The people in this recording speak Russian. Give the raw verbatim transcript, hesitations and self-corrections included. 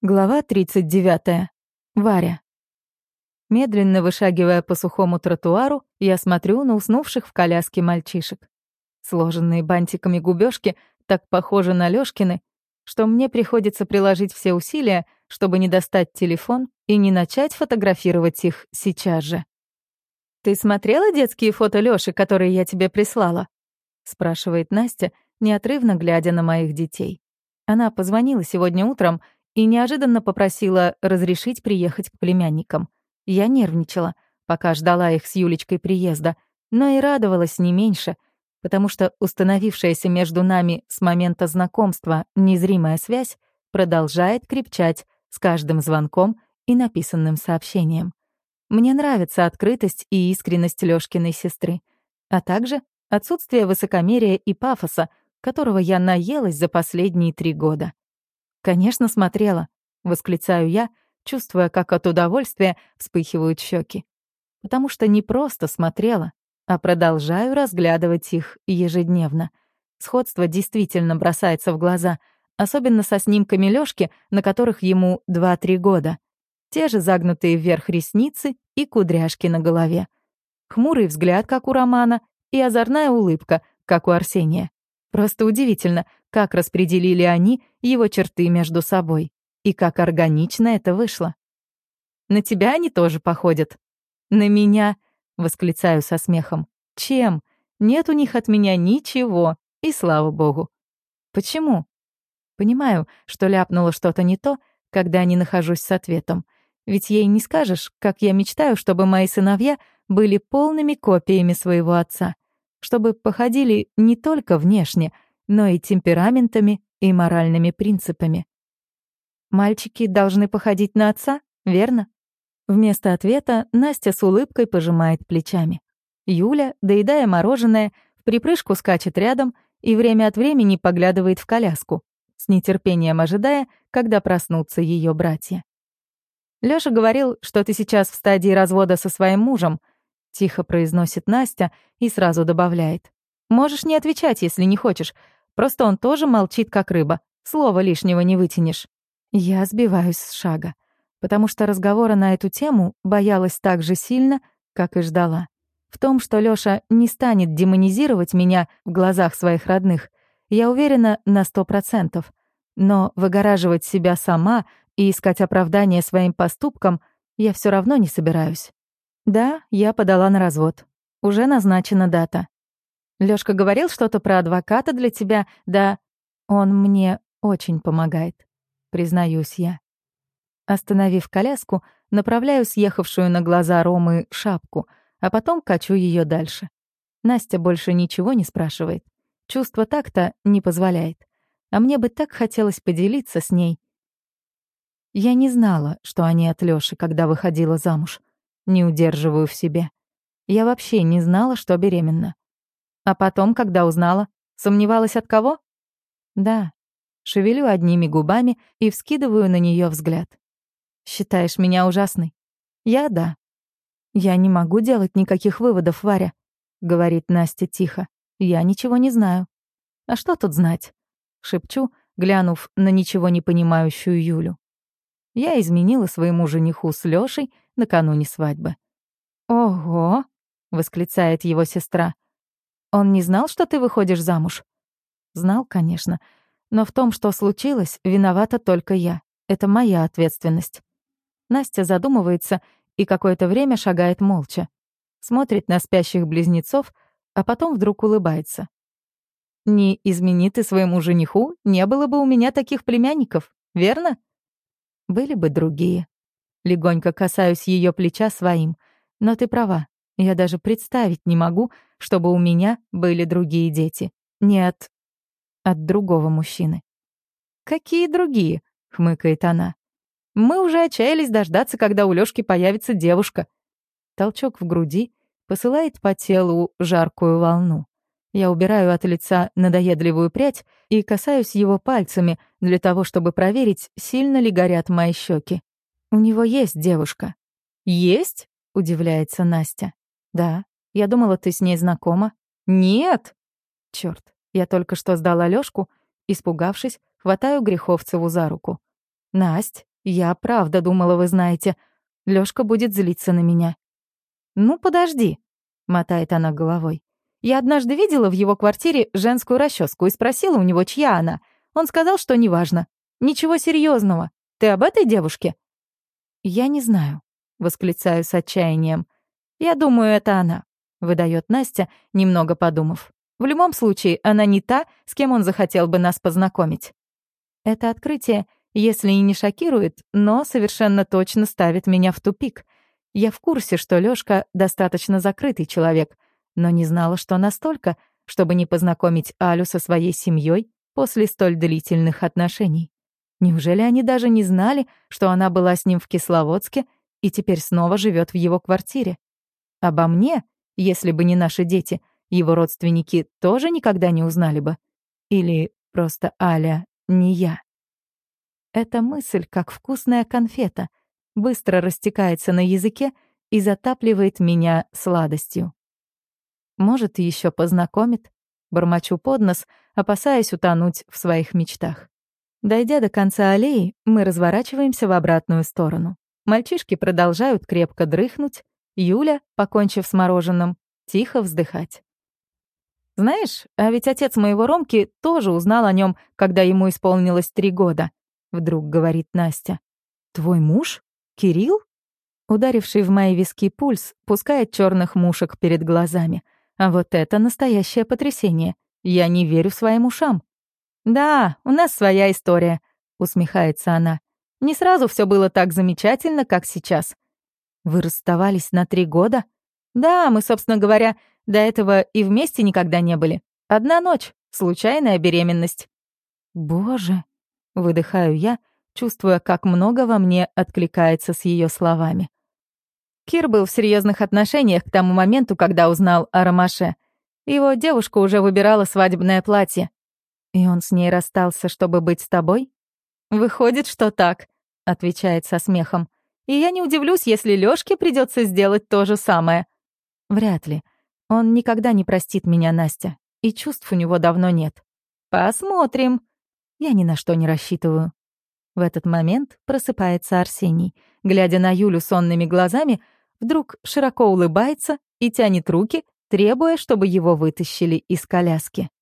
Глава тридцать девятая. Варя. Медленно вышагивая по сухому тротуару, я смотрю на уснувших в коляске мальчишек. Сложенные бантиками губёшки так похожи на Лёшкины, что мне приходится приложить все усилия, чтобы не достать телефон и не начать фотографировать их сейчас же. «Ты смотрела детские фото Лёши, которые я тебе прислала?» — спрашивает Настя, неотрывно глядя на моих детей. Она позвонила сегодня утром и неожиданно попросила разрешить приехать к племянникам. Я нервничала, пока ждала их с Юлечкой приезда, но и радовалась не меньше, потому что установившаяся между нами с момента знакомства незримая связь продолжает крепчать с каждым звонком и написанным сообщением. Мне нравится открытость и искренность Лёшкиной сестры, а также отсутствие высокомерия и пафоса, которого я наелась за последние три года. «Конечно, смотрела», — восклицаю я, чувствуя, как от удовольствия вспыхивают щеки. Потому что не просто смотрела, а продолжаю разглядывать их ежедневно. Сходство действительно бросается в глаза, особенно со снимками Лёшки, на которых ему два-три года. Те же загнутые вверх ресницы и кудряшки на голове. Хмурый взгляд, как у Романа, и озорная улыбка, как у Арсения. Просто удивительно, как распределили они его черты между собой. И как органично это вышло. «На тебя они тоже походят». «На меня?» — восклицаю со смехом. «Чем? Нет у них от меня ничего, и слава богу». «Почему?» Понимаю, что ляпнула что-то не то, когда не нахожусь с ответом. Ведь ей не скажешь, как я мечтаю, чтобы мои сыновья были полными копиями своего отца. Чтобы походили не только внешне, но и темпераментами и моральными принципами. «Мальчики должны походить на отца, верно?» Вместо ответа Настя с улыбкой пожимает плечами. Юля, доедая мороженое, в припрыжку скачет рядом и время от времени поглядывает в коляску, с нетерпением ожидая, когда проснутся ее братья. «Лёша говорил, что ты сейчас в стадии развода со своим мужем», — тихо произносит Настя и сразу добавляет. «Можешь не отвечать, если не хочешь. Просто он тоже молчит, как рыба. Слова лишнего не вытянешь». Я сбиваюсь с шага, потому что разговора на эту тему боялась так же сильно, как и ждала. В том, что Лёша не станет демонизировать меня в глазах своих родных, я уверена на сто процентов. Но выгораживать себя сама и искать оправдание своим поступкам я всё равно не собираюсь. Да, я подала на развод. Уже назначена дата. Лёшка говорил что-то про адвоката для тебя, да? Он мне очень помогает, признаюсь я. Остановив коляску, направляю съехавшую на глаза Ромы шапку, а потом качу её дальше. Настя больше ничего не спрашивает. Чувство такта не позволяет. А мне бы так хотелось поделиться с ней. Я не знала, что они от Лёши, когда выходила замуж. Не удерживаю в себе. Я вообще не знала, что беременна. А потом, когда узнала, сомневалась от кого? Да. Шевелю одними губами и вскидываю на неё взгляд. Считаешь меня ужасной? Я — да. Я не могу делать никаких выводов, Варя, говорит Настя тихо. Я ничего не знаю. А что тут знать? Шепчу, глянув на ничего не понимающую Юлю. Я изменила своему жениху с Лёшей накануне свадьбы. «Ого!» — восклицает его сестра. «Он не знал, что ты выходишь замуж?» Знал, конечно. Но в том, что случилось, виновата только я. Это моя ответственность. Настя задумывается и какое-то время шагает молча. Смотрит на спящих близнецов, а потом вдруг улыбается. «Не измени ты своему жениху, не было бы у меня таких племянников, верно?» Были бы другие. Легонько касаюсь ее плеча своим. Но ты права, я даже представить не могу, чтобы у меня были другие дети. Не от... от другого мужчины. «Какие другие?» — хмыкает она. «Мы уже отчаялись дождаться, когда у Лёшки появится девушка». Толчок в груди посылает по телу жаркую волну. Я убираю от лица надоедливую прядь и касаюсь его пальцами для того, чтобы проверить, сильно ли горят мои щеки. У него есть девушка. «Есть?» — удивляется Настя. «Да. Я думала, ты с ней знакома». «Нет!» Чёрт, я только что сдала Лёшку, испугавшись, хватаю Греховцеву за руку. «Насть, Я правда думала, вы знаете. Лёшка будет злиться на меня. «Ну, подожди», — мотает она головой. «Я однажды видела в его квартире женскую расческу и спросила у него, чья она. Он сказал, что неважно. Ничего серьезного. Ты об этой девушке?» «Я не знаю», — восклицаю с отчаянием. «Я думаю, это она», — выдает Настя, немного подумав. «В любом случае, она не та, с кем он захотел бы нас познакомить». Это открытие, если и не шокирует, но совершенно точно ставит меня в тупик. Я в курсе, что Лёшка достаточно закрытый человек, но не знала, что настолько, чтобы не познакомить Алю со своей семьей после столь длительных отношений. Неужели они даже не знали, что она была с ним в Кисловодске и теперь снова живет в его квартире? Обо мне, если бы не наши дети, его родственники тоже никогда не узнали бы. Или просто Аля не я. Эта мысль, как вкусная конфета, быстро растекается на языке и затапливает меня сладостью. Может, еще познакомит? Бормочу под нос, опасаясь утонуть в своих мечтах. Дойдя до конца аллеи, мы разворачиваемся в обратную сторону. Мальчишки продолжают крепко дрыхнуть, Юля, покончив с мороженым, тихо вздыхать. «Знаешь, а ведь отец моего Ромки тоже узнал о нем, когда ему исполнилось три года», — вдруг говорит Настя. «Твой муж? Кирилл?» Ударивший в мои виски пульс пускает черных мушек перед глазами. А вот это настоящее потрясение. Я не верю своим ушам. «Да, у нас своя история», — усмехается она. «Не сразу все было так замечательно, как сейчас». «Вы расставались на три года?» «Да, мы, собственно говоря, до этого и вместе никогда не были. Одна ночь, случайная беременность». «Боже», — выдыхаю я, чувствуя, как много во мне откликается с ее словами. Кир был в серьезных отношениях к тому моменту, когда узнал о Ромаше. Его девушка уже выбирала свадебное платье. «И он с ней расстался, чтобы быть с тобой?» «Выходит, что так», — отвечает со смехом. «И я не удивлюсь, если Лёшке придется сделать то же самое». «Вряд ли. Он никогда не простит меня, Настя, и чувств у него давно нет». «Посмотрим». Я ни на что не рассчитываю. В этот момент просыпается Арсений. Глядя на Юлю сонными глазами, вдруг широко улыбается и тянет руки, требуя, чтобы его вытащили из коляски.